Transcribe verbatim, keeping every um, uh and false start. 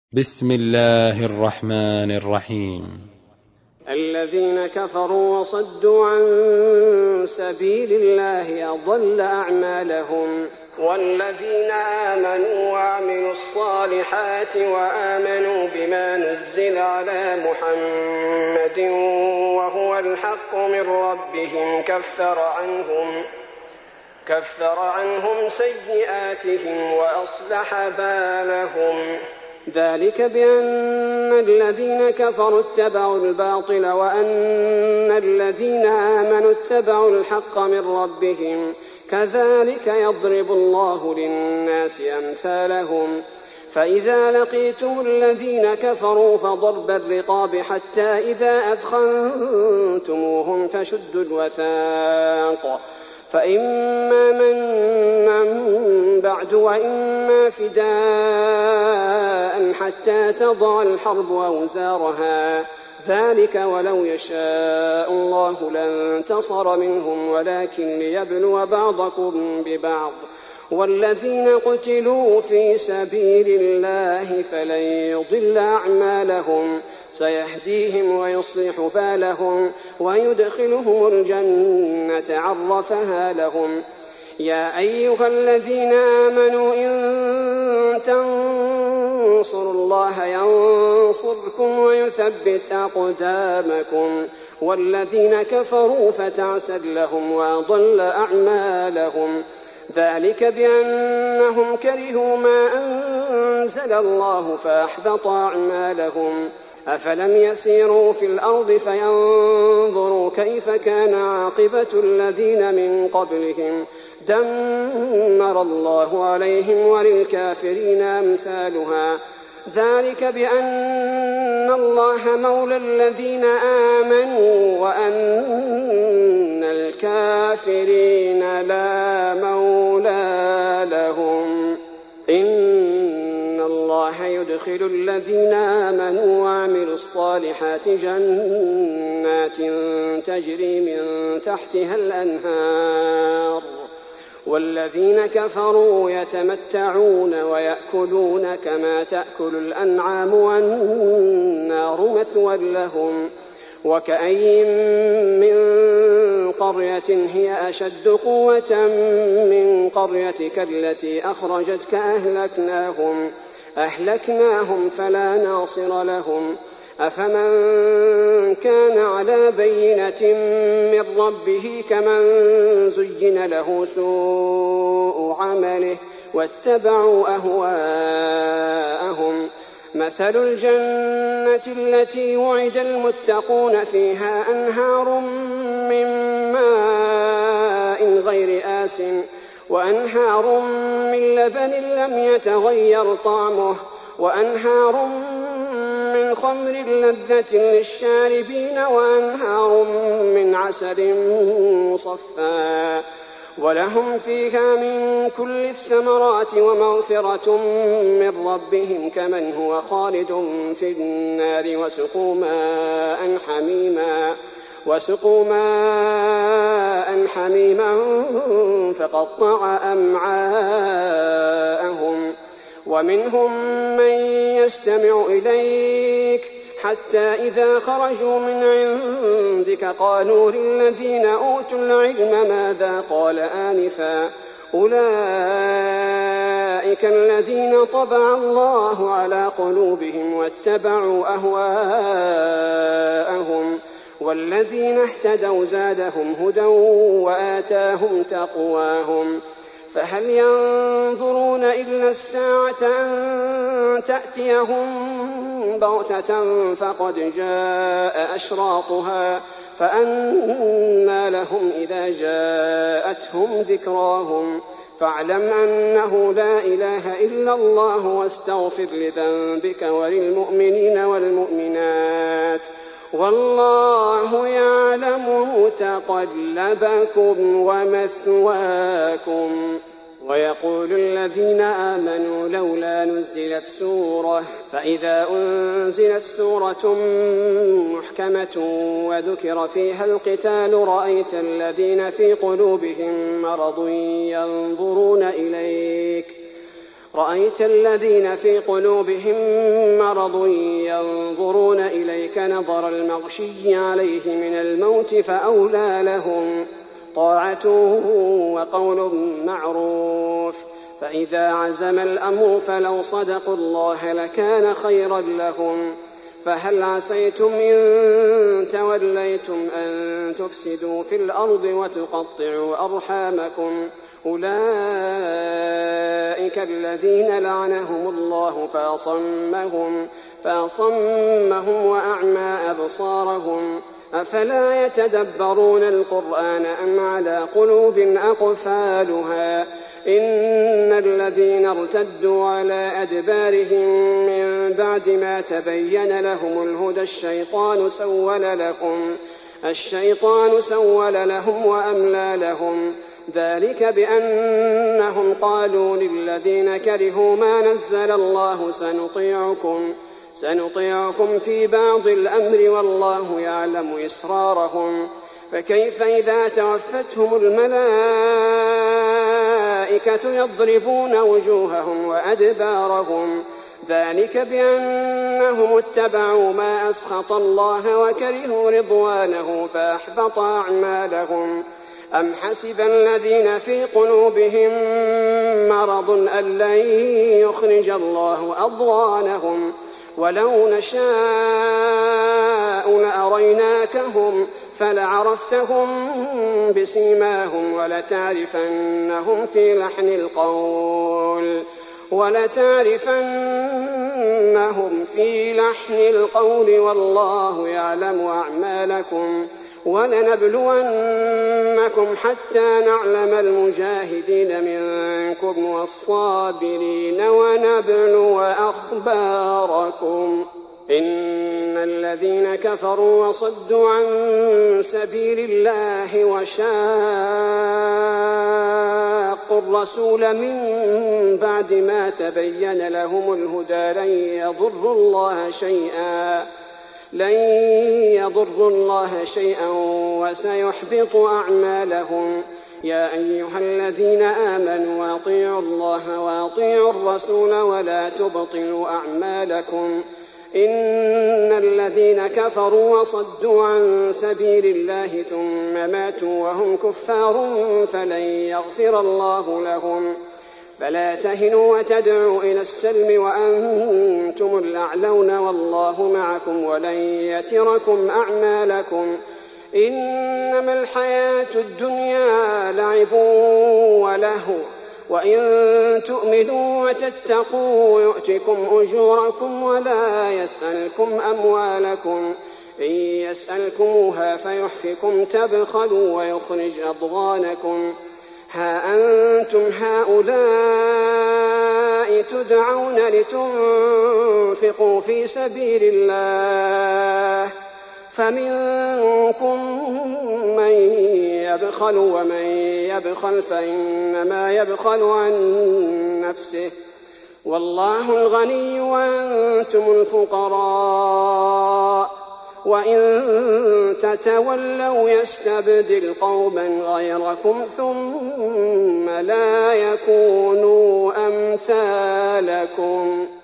بسم الله الرحمن الرحيم. الذين كفروا وصدوا عن سبيل الله أضل أعمالهم، والذين آمنوا وعملوا الصالحات وآمنوا بما نزل على محمد وهو الحق من ربهم كفر عنهم كفر عنهم سيئاتهم وأصلح بالهم. ذلك بأن الذين كفروا اتبعوا الباطل وأن الذين آمنوا اتبعوا الحق من ربهم، كذلك يضرب الله للناس أمثالهم. فإذا لقيتم الذين كفروا فضرب الرقاب حتى إذا أثخنتموهم فشدوا الوثاق، فإما منا بعد وإما فداء حتى تضع الحرب أوزارها، ذلك ولو يشاء الله لانتصر منهم ولكن ليبلو بعضكم ببعض. والذين قتلوا في سبيل الله فلن يضل أعمالهم، سيهديهم ويصلح بالهم ويدخلهم الجنة عرفها لهم. يا أيها الذين آمنوا إن تنصروا الله ينصركم ويثبت أقدامكم، والذين كفروا فتعسا لهم وأضل أعمالهم. ذلك بأنهم كرهوا ما أنزل الله فأحبط أعمالهم. أفلم يسيروا في الأرض فينظروا كيف كان عاقبة الذين من قبلهم، دمر الله عليهم وللكافرين أمثالها. ذلك بأن الله مولى الذين آمنوا وأن الكافرين لا مولى لهم. إن الله يدخل الذين آمنوا وعملوا الصالحات جنات تجري من تحتها الأنهار، والذين كفروا يتمتعون ويأكلون كما تأكل الأنعام والنار مثوى لهم. وكأين من قرية هي أشد قوة من قريتك التي أخرجتك أهلكناهم أهلكناهم فلا ناصر لهم. أفمن كان على بينة من ربه كمن زين له سوء عمله واتبعوا أهواءهم. مثل الجنة التي وعد المتقون فيها أنهار من ماء غير آسٍ وأنهار من لبن لم يتغير طعمه وأنهار من خمر لذة للشاربين وأنهار من عسل مصفى، ولهم فيها من كل الثمرات ومغفرة من ربهم كمن هو خالد في النار وسقوا ماء حميما وسقوا ماء حميما فقطع أمعاءهم. ومنهم من يستمع إليك حتى إذا خرجوا من عندك قالوا للذين أوتوا العلم ماذا قال آنفا، أولئك الذين طبع الله على قلوبهم واتبعوا أهواءهم، والذين اهتدوا زادهم هدى وآتاهم تقواهم. فهل ينظرون إلا الساعة أن تأتيهم بغتة فقد جاء أشراطها، فأنى لهم إذا جاءتهم ذكراهم. فاعلم أنه لا إله إلا الله واستغفر لذنبك وللمؤمنين والمؤمنات، والله يعلم متقلبكم ومثواكم. ويقول الذين آمنوا لولا نزلت سورة، فإذا أنزلت سورة محكمة وذكر فيها القتال رأيت الذين في قلوبهم مرض ينظرون إليك رأيت الذين في قلوبهم مرض ينظرون إليك نظر المغشي عليه من الموت فأولى لهم طاعة وقول معروف. فإذا عزم الأمر فلو صدقوا الله لكان خيرا لهم. فهل عسيتم إن توليتم أن تفسدوا في الأرض وتقطعوا أرحامكم؟ أولئك الذين لعنهم الله فأصمهم, فأصمهم وأعمى أبصارهم. أفلا يتدبرون القرآن أم على قلوب أقفالها؟ إن الذين ارتدوا على أدبارهم من بعد ما تبين لهم الهدى الشيطان سول لهم, الشيطان سول لهم وأملى لهم. ذلك بأنهم قالوا للذين كرهوا ما نزل الله سنطيعكم, سنطيعكم في بعض الأمر والله يعلم إسرارهم. فكيف إذا توفتهم الملائكة يضربون وجوههم وأدبارهم؟ ذلك بأنهم اتبعوا ما أسخط الله وكرهوا رضوانه فأحبط أعمالهم. أم حسب الذين في قلوبهم مرض أن لن يخرج الله أضغانهم؟ ولو نشاء لأريناكهم فلعرفتهم بسيماهم ولتعرفنهم في لحن القول ولتعرفنهم في لحن القول والله يعلم أعمالكم. ولنبلونكم حتى نعلم المجاهدين منكم والصابرين ونبلو أخباركم. إن الذين كفروا وصدوا عن سبيل الله وشاقوا الرسول من بعد ما تبين لهم الهدى لن يضروا الله شيئا لن يضروا الله شيئا وسيحبط أعمالهم. يا أيها الذين آمنوا أطيعوا الله وأطيعوا الرسول ولا تبطلوا أعمالكم. إن الذين كفروا وصدوا عن سبيل الله ثم ماتوا وهم كفار فلن يغفر الله لهم. فلا تهنوا وتدعوا إلى السلم وأنتم الأعلون والله معكم ولن يتركم أعمالكم. إنما الحياة الدنيا لعب ولهو وإن تؤمنوا وتتقوا يؤتكم أجوركم ولا يسألكم أموالكم. إن يسألكموها فيحفكم تبخلوا ويخرج أضغانكم. ها أنتم هؤلاء تدعون لتنفقوا في سبيل الله فمنكم من يبخل ومن يبخل فإنما يبخل عن نفسه والله الغني وأنتم الفقراء. وإن تتولوا يستبدل قوما غيركم ثم لا يكونوا أمثالكم.